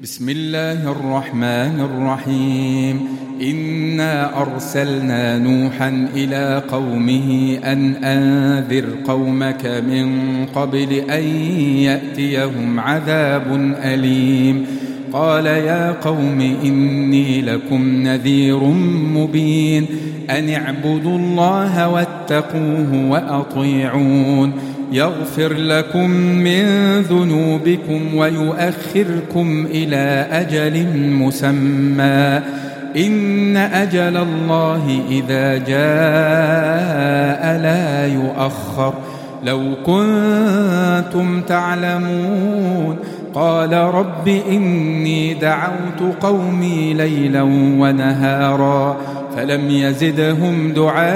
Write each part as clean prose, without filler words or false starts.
بسم الله الرحمن الرحيم. إنا أرسلنا نوحا إلى قومه أن أنذر قومك من قبل أن يأتيهم عذاب أليم. قال يا قوم إني لكم نذير مبين أن اعبدوا الله واتقوه وأطيعون يغفر لكم من ذنوبكم ويؤخركم إلى أجل مسمى إن أجل الله إذا جاء لا يؤخر لو كنتم تعلمون. قال رب إني دعوت قومي ليلا ونهارا فلم يزدهم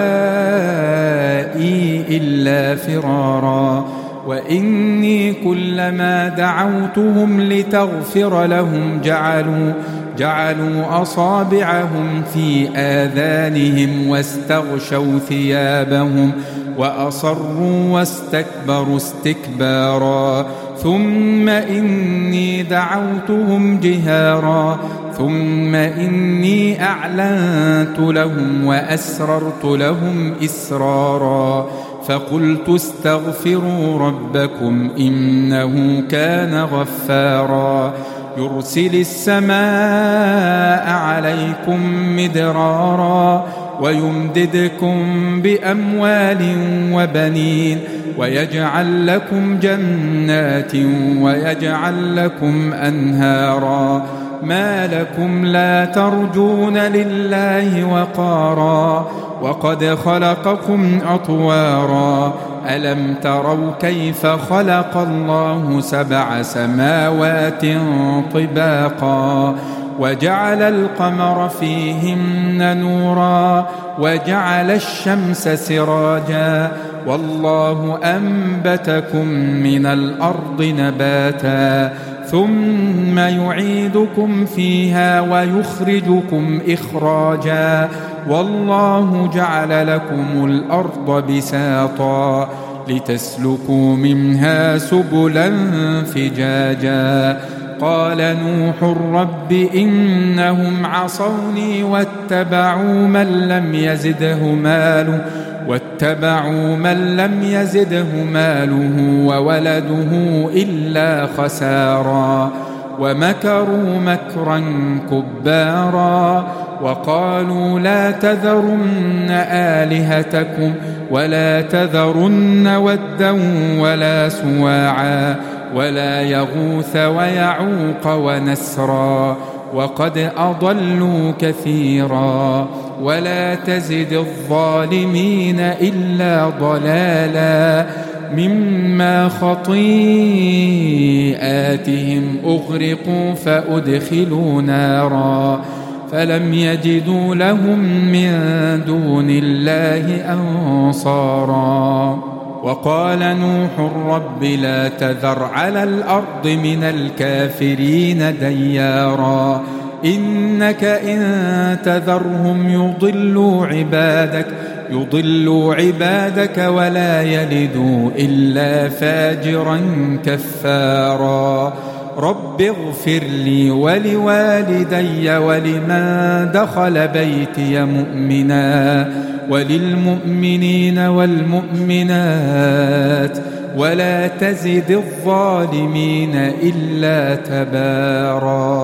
دعائي إلا فرارا وإني كلما دعوتهم لتغفر لهم جعلوا أصابعهم في آذانهم واستغشوا ثيابهم وأصروا واستكبروا استكبارا ثم إني دعوتهم جهارا ثم إني أعلنت لهم وأسررت لهم إسرارا فقلت استغفروا ربكم إنه كان غفارا يرسل السماء عليكم مدرارا ويمددكم بأموال وبنين ويجعل لكم جنات ويجعل لكم أنهارا ما لكم لا ترجون لله وقارا وقد خلقكم أطوارا ألم تروا كيف خلق الله 7 سماوات طباقا وجعل القمر فيهن نورا وجعل الشمس سراجا والله أنبتكم من الأرض نباتا ثم يعيدكم فيها ويخرجكم إخراجا والله جعل لكم الأرض بساطا لتسلكوا منها سبلا فجاجا. قال نوح رب إنهم عصوني واتبعوا من لم يزده ماله وولده إلا خسارا ومكروا مكرا كبارا وقالوا لا تذرن آلهتكم ولا تذرن ودا ولا سواعا ولا يغوث ويعوق ونسرا وقد أضلوا كثيرا ولا تزد الظالمين إلا ضلالا مما خطيئاتهم أغرقوا فأدخلوا نارا فلم يجدوا لهم من دون الله أنصارا. وقال نوح رب لا تذر على الأرض من الكافرين ديارا إنك إن تذرهم يضلوا عبادك ولا يلدوا إلا فاجرا كفارا. رب اغفر لي ولوالدي ولمن دخل بيتي مؤمنا وللمؤمنين والمؤمنات ولا تزد الظالمين إلا تبارا.